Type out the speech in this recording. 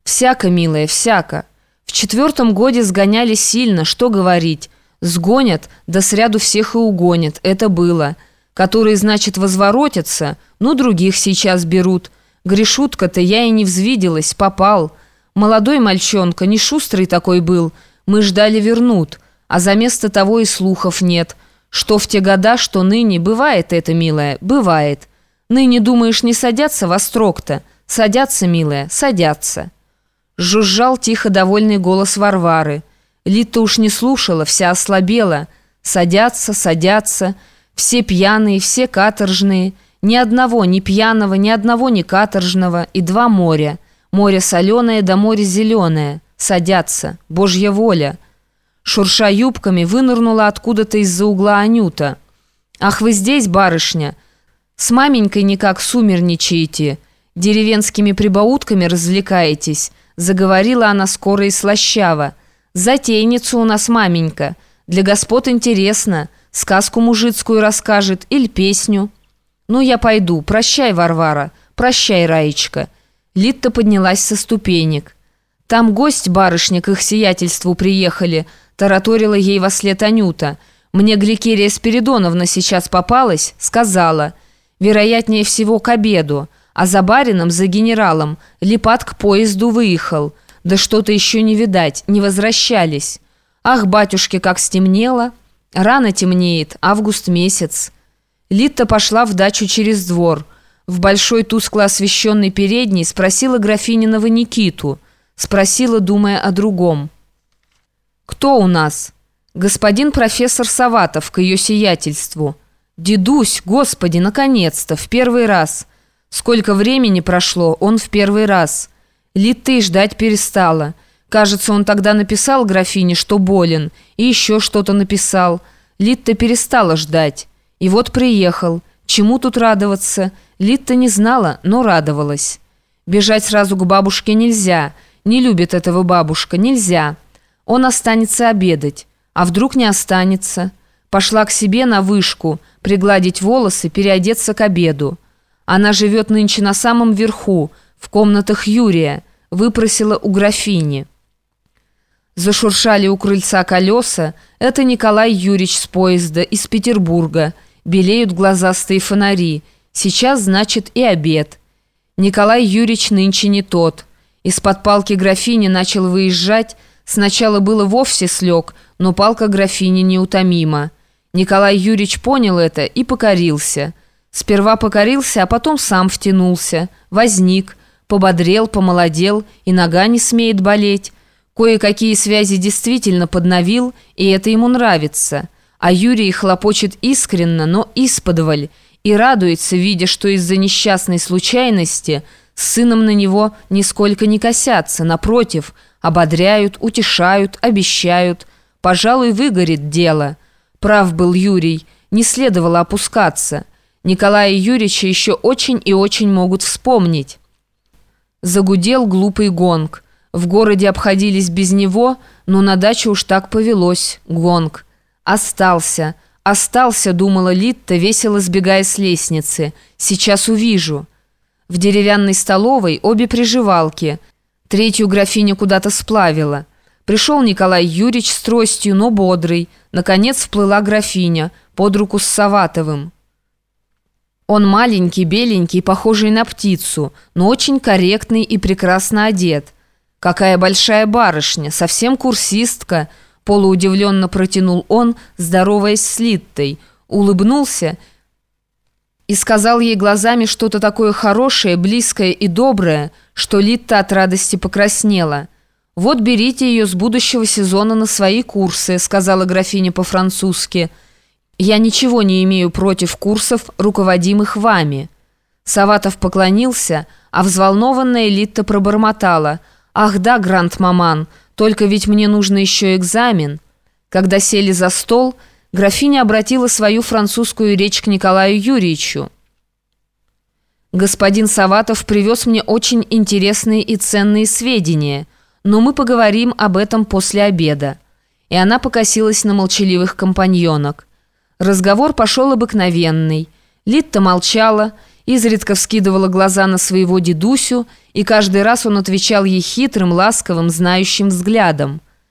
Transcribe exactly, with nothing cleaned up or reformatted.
Всяко, милая, всяко. В четвертом годе сгоняли сильно, что говорить. Сгонят, да сряду всех и угонят, это было. Которые, значит, возворотятся, ну, других сейчас берут. Грешутка-то я и не взвиделась, попал. Молодой мальчонка, не шустрый такой был. Мы ждали вернут, а за место того и слухов нет. Что в те года, что ныне, бывает это, милая, бывает. Ныне, думаешь, не садятся во строк-то? Садятся, милая, садятся. Жужжал тихо довольный голос Варвары. Лита уж не слушала, вся ослабела. Садятся, садятся, все пьяные, все каторжные. Ни одного ни пьяного, ни одного ни каторжного, и два моря. Море соленое да море зеленое. Садятся, Божья воля. Шурша юбками, вынырнула откуда-то из-за угла Анюта. «Ах, вы здесь, барышня? С маменькой никак сумерничаете, деревенскими прибаутками развлекаетесь», заговорила она скоро и слащаво. «Затейница у нас маменька. Для господ интересно. Сказку мужицкую расскажет или песню». «Ну, я пойду. Прощай, Варвара. Прощай, Раечка». Литта поднялась со ступенек. «Там гость, барышня, к их сиятельству приехали», тараторила ей вослед Анюта. «Мне Гликерия Спиридоновна сейчас попалась, сказала. Вероятнее всего, к обеду. А за барином, за генералом, Липат к поезду выехал. Да что-то еще не видать, не возвращались. Ах, батюшки, как стемнело! Рано темнеет, август месяц». Литта пошла в дачу через двор. В большой тускло освещенной передней спросила графининова Никиту. Спросила, думая о другом. «Кто у нас?» «Господин профессор Саватов, к ее сиятельству». «Дедусь, господи, наконец-то, в первый раз». Сколько времени прошло, он в первый раз. Литта и ждать перестала. Кажется, он тогда написал графине, что болен, и еще что-то написал. Литта перестала ждать. И вот приехал. Чему тут радоваться? Литта не знала, но радовалась. Бежать сразу к бабушке нельзя. Не любит этого бабушка, нельзя. Он останется обедать. А вдруг не останется? Пошла к себе на вышку, пригладить волосы, переодеться к обеду. Она живет нынче на самом верху, в комнатах Юрия, выпросила у графини. Зашуршали у крыльца колеса. Это Николай Юрьевич с поезда из Петербурга. Белеют глазастые фонари. Сейчас, значит, и обед. Николай Юрьевич нынче не тот. Из-под палки графини начал выезжать. Сначала было вовсе слег, но палка графини неутомима. Николай Юрьевич понял это и покорился. Сперва покорился, а потом сам втянулся, возник, пободрел, помолодел, и нога не смеет болеть. Кое-какие связи действительно подновил, и это ему нравится. А Юрий хлопочет искренно, но исподволь, и радуется, видя, что из-за несчастной случайности с сыном на него нисколько не косятся, напротив, ободряют, утешают, обещают. Пожалуй, выгорит дело. Прав был Юрий, не следовало опускаться. Николая Юрьевича еще очень и очень могут вспомнить. Загудел глупый гонг. В городе обходились без него, но на даче уж так повелось. Гонг. Остался. Остался, думала Литта, весело сбегая с лестницы. Сейчас увижу. В деревянной столовой обе приживалки. Третью графиня куда-то сплавила. Пришел Николай Юрьевич с тростью, но бодрый. Наконец вплыла графиня, под руку с Саватовым. Он маленький, беленький, похожий на птицу, но очень корректный и прекрасно одет. «Какая большая барышня, совсем курсистка!» полуудивленно протянул он, здороваясь с Литтой, улыбнулся и сказал ей глазами что-то такое хорошее, близкое и доброе, что Литта от радости покраснела. «Вот берите ее с будущего сезона на свои курсы», сказала графиня по-французски. «Я ничего не имею против курсов, руководимых вами». Саватов поклонился, а взволнованная Литта пробормотала. «Ах да, гранд-маман, только ведь мне нужно еще экзамен». Когда сели за стол, графиня обратила свою французскую речь к Николаю Юрьевичу. «Господин Саватов привез мне очень интересные и ценные сведения, но мы поговорим об этом после обеда». И она покосилась на молчаливых компаньонок. Разговор пошел обыкновенный. Литта молчала, изредка вскидывала глаза на своего дедусю, и каждый раз он отвечал ей хитрым, ласковым, знающим взглядом.